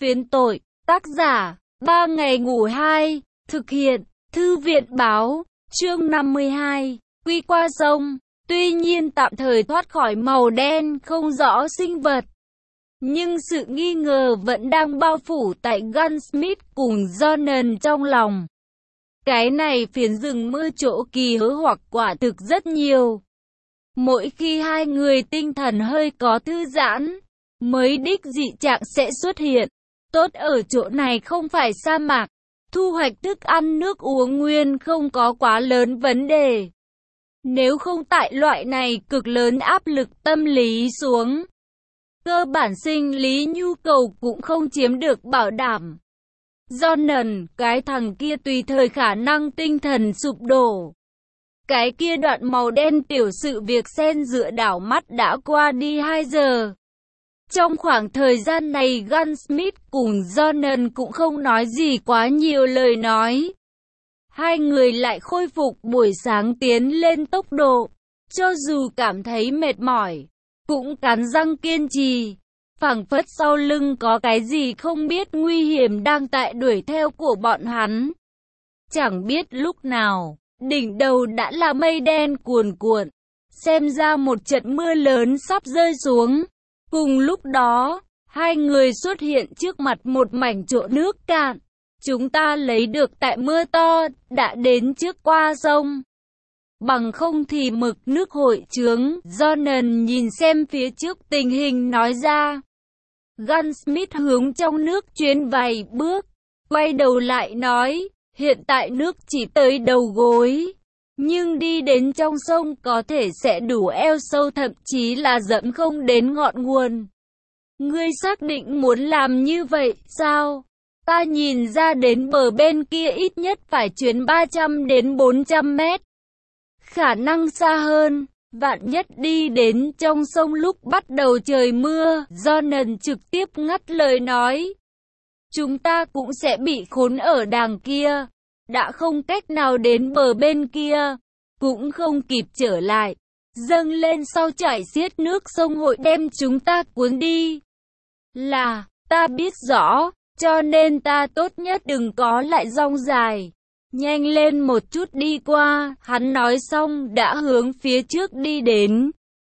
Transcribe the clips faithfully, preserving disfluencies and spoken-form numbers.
Phiến tội, tác giả, ba ngày ngủ hai, thực hiện, thư viện báo, chương năm mươi hai, quy qua sông, tuy nhiên tạm thời thoát khỏi màu đen không rõ sinh vật. Nhưng sự nghi ngờ vẫn đang bao phủ tại Gunsmith cùng Jonan trong lòng. Cái này phiến rừng mưa chỗ kỳ hớ hoặc quả thực rất nhiều. Mỗi khi hai người tinh thần hơi có thư giãn, mới đích dị trạng sẽ xuất hiện. Tốt ở chỗ này không phải sa mạc, thu hoạch thức ăn nước uống nguyên không có quá lớn vấn đề. Nếu không tại loại này cực lớn áp lực tâm lý xuống, cơ bản sinh lý nhu cầu cũng không chiếm được bảo đảm. Jonan, cái thằng kia tùy thời khả năng tinh thần sụp đổ. Cái kia đoạn màu đen tiểu sự việc xen dựa đảo mắt đã qua đi hai giờ. Trong khoảng thời gian này Gunsmith cùng Jonan cũng không nói gì quá nhiều lời nói. Hai người lại khôi phục buổi sáng tiến lên tốc độ. Cho dù cảm thấy mệt mỏi, cũng cắn răng kiên trì. Phảng phất sau lưng có cái gì không biết nguy hiểm đang tại đuổi theo của bọn hắn. Chẳng biết lúc nào, đỉnh đầu đã là mây đen cuồn cuộn. Xem ra một trận mưa lớn sắp rơi xuống. Cùng lúc đó, hai người xuất hiện trước mặt một mảnh chỗ nước cạn. Chúng ta lấy được tại mưa to, đã đến trước qua sông. Bằng không thì mực nước hội chướng. Jonan nhìn xem phía trước tình hình nói ra. Gunsmith hướng trong nước chuyến vài bước, quay đầu lại nói, hiện tại nước chỉ tới đầu gối. Nhưng đi đến trong sông có thể sẽ đủ eo sâu, thậm chí là dẫm không đến ngọn nguồn. Ngươi xác định muốn làm như vậy sao? Ta nhìn ra đến bờ bên kia ít nhất phải chuyến ba trăm đến bốn trăm mét. Khả năng xa hơn, vạn nhất đi đến trong sông lúc bắt đầu trời mưa. Jonan trực tiếp ngắt lời nói. Chúng ta cũng sẽ bị khốn ở đàng kia. Đã không cách nào đến bờ bên kia, cũng không kịp trở lại. Dâng lên sau chảy xiết nước sông hội đem chúng ta cuốn đi. Là, ta biết rõ, cho nên ta tốt nhất đừng có lại rong dài. Nhanh lên một chút đi qua, hắn nói xong đã hướng phía trước đi đến.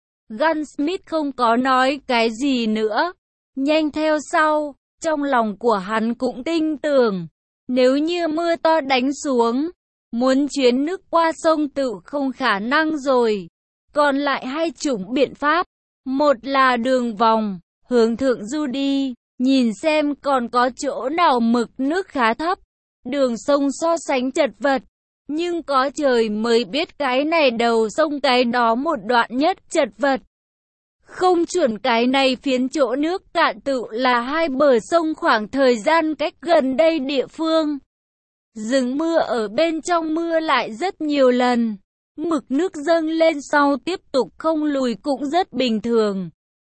Gunsmith không có nói cái gì nữa, nhanh theo sau, trong lòng của hắn cũng tin tưởng. Nếu như mưa to đánh xuống, muốn chuyến nước qua sông tự không khả năng rồi. Còn lại hai chủng biện pháp. Một là đường vòng, hướng thượng du đi, nhìn xem còn có chỗ nào mực nước khá thấp. Đường sông so sánh chật vật, nhưng có trời mới biết cái này đầu sông cái đó một đoạn nhất chật vật. Không chuẩn cái này phiến chỗ nước cạn tự là hai bờ sông khoảng thời gian cách gần đây địa phương. Dừng mưa ở bên trong mưa lại rất nhiều lần. Mực nước dâng lên sau tiếp tục không lùi cũng rất bình thường.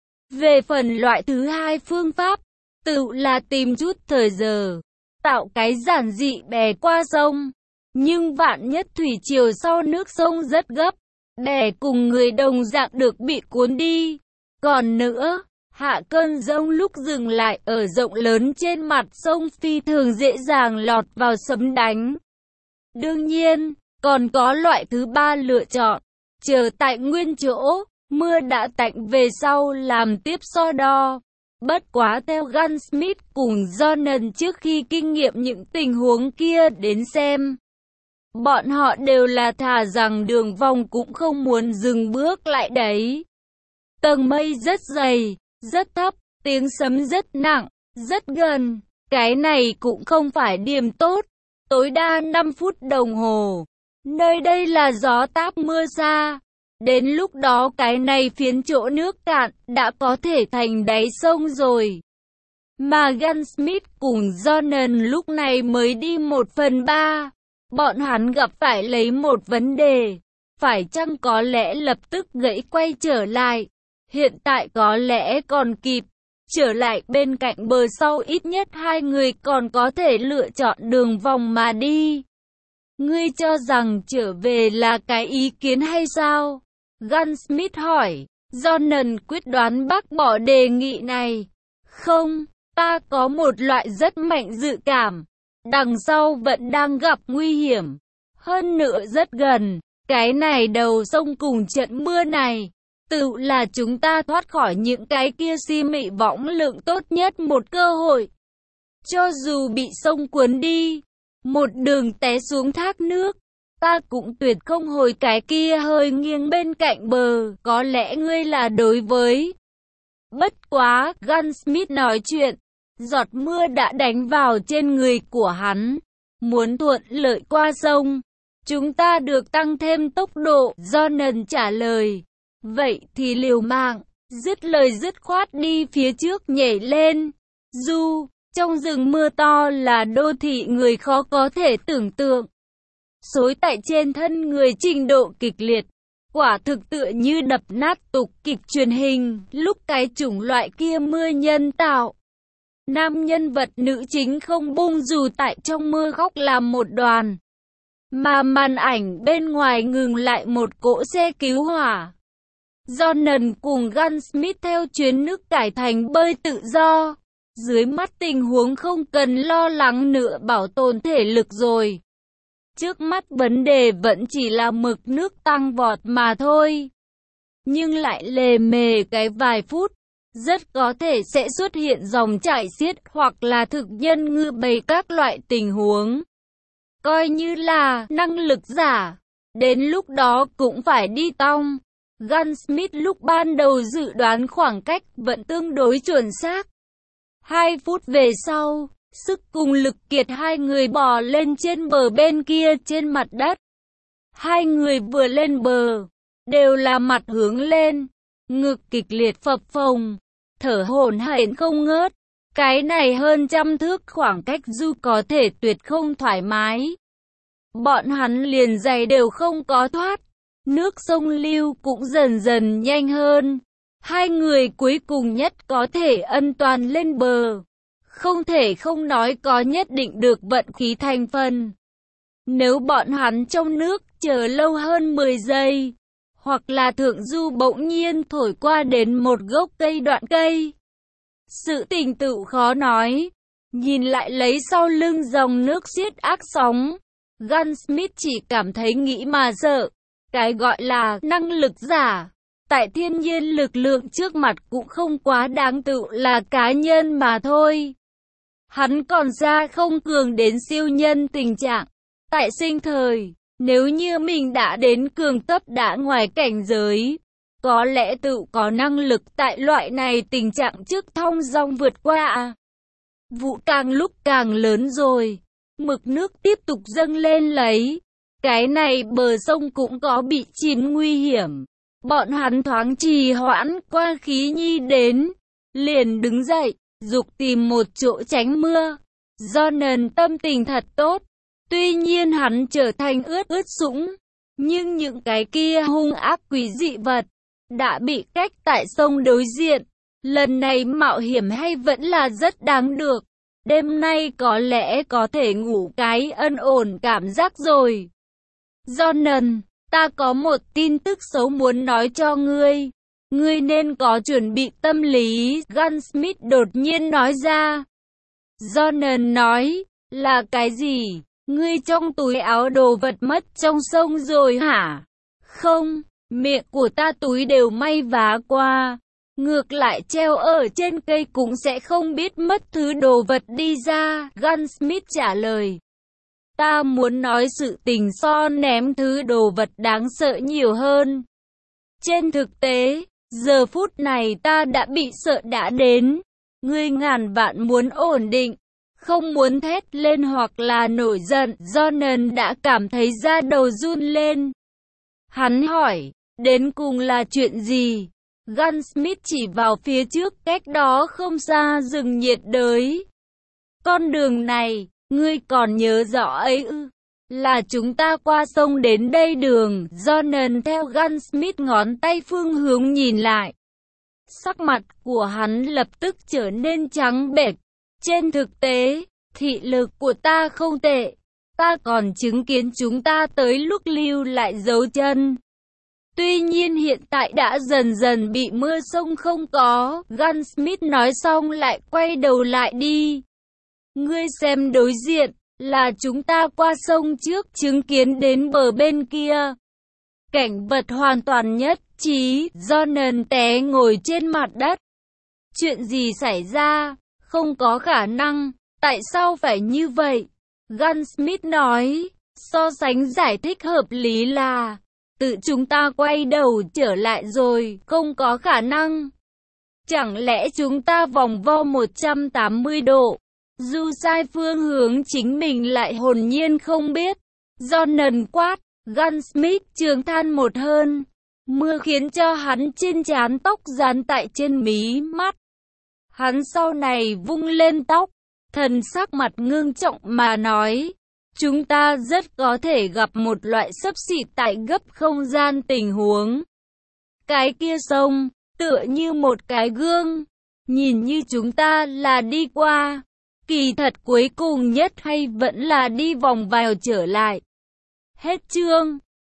Về phần loại thứ hai phương pháp, tự là tìm chút thời giờ, tạo cái giản dị bè qua sông. Nhưng vạn nhất thủy triều sau nước sông rất gấp, bè cùng người đồng dạng được bị cuốn đi. Còn nữa, hạ cơn giông lúc dừng lại ở rộng lớn trên mặt sông phi thường dễ dàng lọt vào sấm đánh. Đương nhiên, còn có loại thứ ba lựa chọn, chờ tại nguyên chỗ, mưa đã tạnh về sau làm tiếp so đo. Bất quá theo Gunsmith cùng Jonan trước khi kinh nghiệm những tình huống kia đến xem, bọn họ đều là thà rằng đường vòng cũng không muốn dừng bước lại đấy. Tầng mây rất dày, rất thấp, tiếng sấm rất nặng, rất gần. Cái này cũng không phải điểm tốt. Tối đa năm phút đồng hồ. Nơi đây là gió táp mưa xa. Đến lúc đó cái này phiến chỗ nước cạn đã có thể thành đáy sông rồi. Mà Gunsmith cùng Jonan lúc này mới đi một phần ba. Bọn hắn gặp phải lấy một vấn đề. Phải chăng có lẽ lập tức gãy quay trở lại. Hiện tại có lẽ còn kịp. Trở lại bên cạnh bờ sau ít nhất hai người còn có thể lựa chọn đường vòng mà đi. Ngươi cho rằng trở về là cái ý kiến hay sao? Gunsmith hỏi. Jonan quyết đoán bác bỏ đề nghị này. Không, Ta có một loại rất mạnh dự cảm. Đằng sau vẫn đang gặp nguy hiểm. Hơn nữa rất gần. Cái này đầu sông cùng trận mưa này. Tự là chúng ta thoát khỏi những cái kia si mị võng lượng tốt nhất một cơ hội. Cho dù bị sông cuốn đi, một đường té xuống thác nước, ta cũng tuyệt không hồi cái kia hơi nghiêng bên cạnh bờ. Có lẽ ngươi là đối với. Bất quá, Gunsmith nói chuyện. Giọt mưa đã đánh vào trên người của hắn. Muốn thuận lợi qua sông, chúng ta được tăng thêm tốc độ. Jonan trả lời. Vậy thì liều mạng. Dứt lời dứt khoát đi phía trước nhảy lên. Du, trong rừng mưa to là đô thị người khó có thể tưởng tượng. Xối tại trên thân người trình độ kịch liệt. Quả thực tựa như đập nát tục kịch truyền hình. Lúc cái chủng loại kia mưa nhân tạo. Nam nhân vật nữ chính không bung dù tại trong mưa khóc làm một đoàn. Mà màn ảnh bên ngoài ngừng lại một cỗ xe cứu hỏa. Jonan cùng Gunsmith theo chuyến nước cải thành bơi tự do. Dưới mắt tình huống không cần lo lắng nữa bảo tồn thể lực rồi. Trước mắt vấn đề vẫn chỉ là mực nước tăng vọt mà thôi. Nhưng lại lề mề cái vài phút. Rất có thể sẽ xuất hiện dòng chảy xiết hoặc là thực nhân ngư bầy các loại tình huống. Coi như là năng lực giả. Đến lúc đó cũng phải đi tong. Gunsmith lúc ban đầu dự đoán khoảng cách vẫn tương đối chuẩn xác. Hai phút về sau, sức cùng lực kiệt hai người bò lên trên bờ bên kia trên mặt đất. Hai người vừa lên bờ, đều là mặt hướng lên, ngực kịch liệt phập phồng, thở hổn hển không ngớt. Cái này hơn trăm thước khoảng cách Du có thể tuyệt không thoải mái. Bọn hắn liền giày đều không có thoát. Nước sông lưu cũng dần dần nhanh hơn. Hai người cuối cùng nhất có thể an toàn lên bờ. Không thể không nói có nhất định được vận khí thành phần. Nếu bọn hắn trong nước chờ lâu hơn mười giây, hoặc là thượng du bỗng nhiên thổi qua đến một gốc cây đoạn cây, sự tình tự khó nói. Nhìn lại lấy sau lưng dòng nước xiết ác sóng, Gunsmith chỉ cảm thấy nghĩ mà sợ. Cái gọi là năng lực giả, tại thiên nhiên lực lượng trước mặt cũng không quá đáng tự là cá nhân mà thôi. Hắn còn ra không cường đến siêu nhân tình trạng. Tại sinh thời, nếu như mình đã đến cường cấp đã ngoài cảnh giới, có lẽ tự có năng lực tại loại này tình trạng trước thong dong vượt qua. Vụ càng lúc càng lớn rồi, mực nước tiếp tục dâng lên lấy. Cái này bờ sông cũng có bị chìm nguy hiểm. Bọn hắn thoáng trì hoãn qua khí nhi đến. Liền đứng dậy, dục tìm một chỗ tránh mưa. Jonan tâm tình thật tốt. Tuy nhiên hắn trở thành ướt ướt sũng. Nhưng những cái kia hung ác quỷ dị vật đã bị cách tại sông đối diện. Lần này mạo hiểm hay vẫn là rất đáng được. Đêm nay có lẽ có thể ngủ cái ân ổn cảm giác rồi. Jonan, ta có một tin tức xấu muốn nói cho ngươi. Ngươi nên có chuẩn bị tâm lý, Gunsmith đột nhiên nói ra. Jonan nói, là cái gì? Ngươi trong túi áo đồ vật mất trong sông rồi hả? Không, miệng của ta túi đều may vá qua. Ngược lại treo ở trên cây cũng sẽ không biết mất thứ đồ vật đi ra, Gunsmith trả lời. Ta muốn nói sự tình so ném thứ đồ vật đáng sợ nhiều hơn. Trên thực tế, giờ phút này ta đã bị sợ đã đến. Ngươi ngàn vạn muốn ổn định, không muốn thét lên hoặc là nổi giận. Jonan đã cảm thấy da đầu run lên. Hắn hỏi, đến cùng là chuyện gì? Gunsmith chỉ vào phía trước cách đó không xa rừng nhiệt đới. Con đường này, ngươi còn nhớ rõ ấy ư? Là chúng ta qua sông đến đây đường. Jonan theo Gunsmith ngón tay phương hướng nhìn lại. Sắc mặt của hắn lập tức trở nên trắng bệch. Trên thực tế, thị lực của ta không tệ. Ta còn chứng kiến chúng ta tới lúc lưu lại dấu chân. Tuy nhiên hiện tại đã dần dần bị mưa sông không có. Gunsmith nói xong lại quay đầu lại đi. Ngươi xem đối diện, là chúng ta qua sông trước, chứng kiến đến bờ bên kia. Cảnh vật hoàn toàn nhất trí, Johnson té ngồi trên mặt đất. Chuyện gì xảy ra? Không có khả năng, tại sao phải như vậy? Gunsmith nói, so sánh giải thích hợp lý là, tự chúng ta quay đầu trở lại rồi, không có khả năng. Chẳng lẽ chúng ta vòng vo một trăm tám mươi độ, dù sai phương hướng chính mình lại hồn nhiên không biết. Johnson quát, Gunsmith trường than một hơn. Mưa khiến cho hắn trên trán tóc dán tại trên mí mắt. Hắn sau này vung lên tóc, thần sắc mặt ngưng trọng mà nói, chúng ta rất có thể gặp một loại xấp xỉ tại gấp không gian tình huống. Cái kia sông, tựa như một cái gương, nhìn như chúng ta là đi qua, kỳ thật cuối cùng nhất hay vẫn là đi vòng vào trở lại. Hết chương.